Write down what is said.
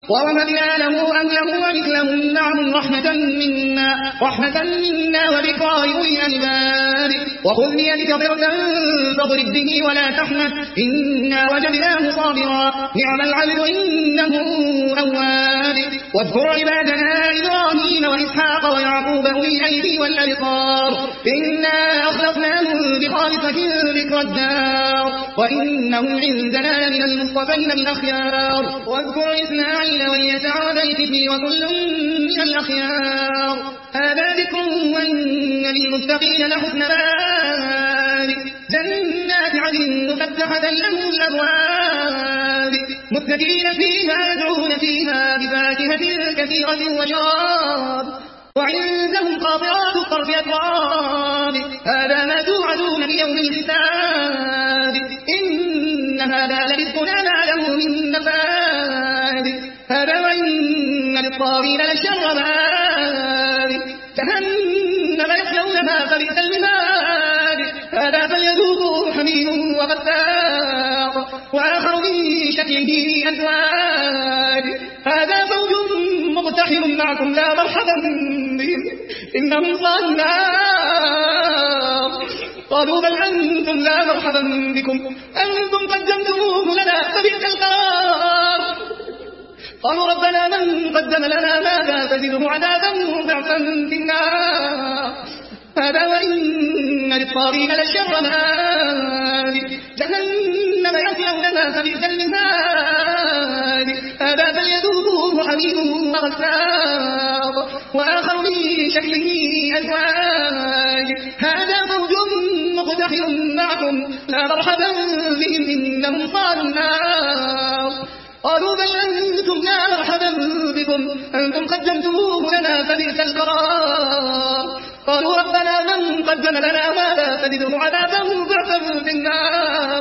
ووهبنا له أهله ومثلهم معهم رحمة منا وذكرى لأولي الألباب وخذ بيدك ضغثا فاضرب به ولا تحنث إنا وجدناه صابرا نعم العبد إنه أواب واذكر عبادنا إبراهيم وإسحاق ويعقوب أولي الأيدي والأبصار إنا أخلصناهم بخالصة ذكر الدار وإنهم عندنا لمن المصطفين الأخيار واذكر إسماعيل واليسع وذا الكفل وكل من الأخيار هذا ذكر وإن للمتقين لحسن مآب جنات عدن مفتحة لهم الأبواب متكئين فيها يدعون فيها بفاكهة كثيرة وشراب وعندهم قاطرات الطرف أتراب هذا ما توعدون ليوم الحساب إن هذا لرزقنا ما له من نفاد هذا وإن للطاغين لشر مآب جهنم يصلونها فبئس المهاد هذا فليذوقوه حميم وغساق وآخر من شكله أزواج هذا فوج مقتحم معكم لا مرحبا بهم إنهم صالوا النار قالوا بل أنتم لا مرحبا بكم أنتم قدمتموه لنا فبئس القرار قالوا ربنا من قدم لنا ماذا فزده عذابا ضعفا في النار هذا وإن للطاغين لشر مآب جهنم يصلونها فبئس المهاد هذا فليذوقوه حميم وغساق وآخر من شكله أزواج هذا فوج مقتحم معكم لا مرحبا بهم إنهم صالوا النار قالوا بل أنتم لا مرحبا بكم أنتم قدمتموه لنا فبئس القرار قالوا ربنا من قدم لنا ماذا فزده عذابا ضعفا في النار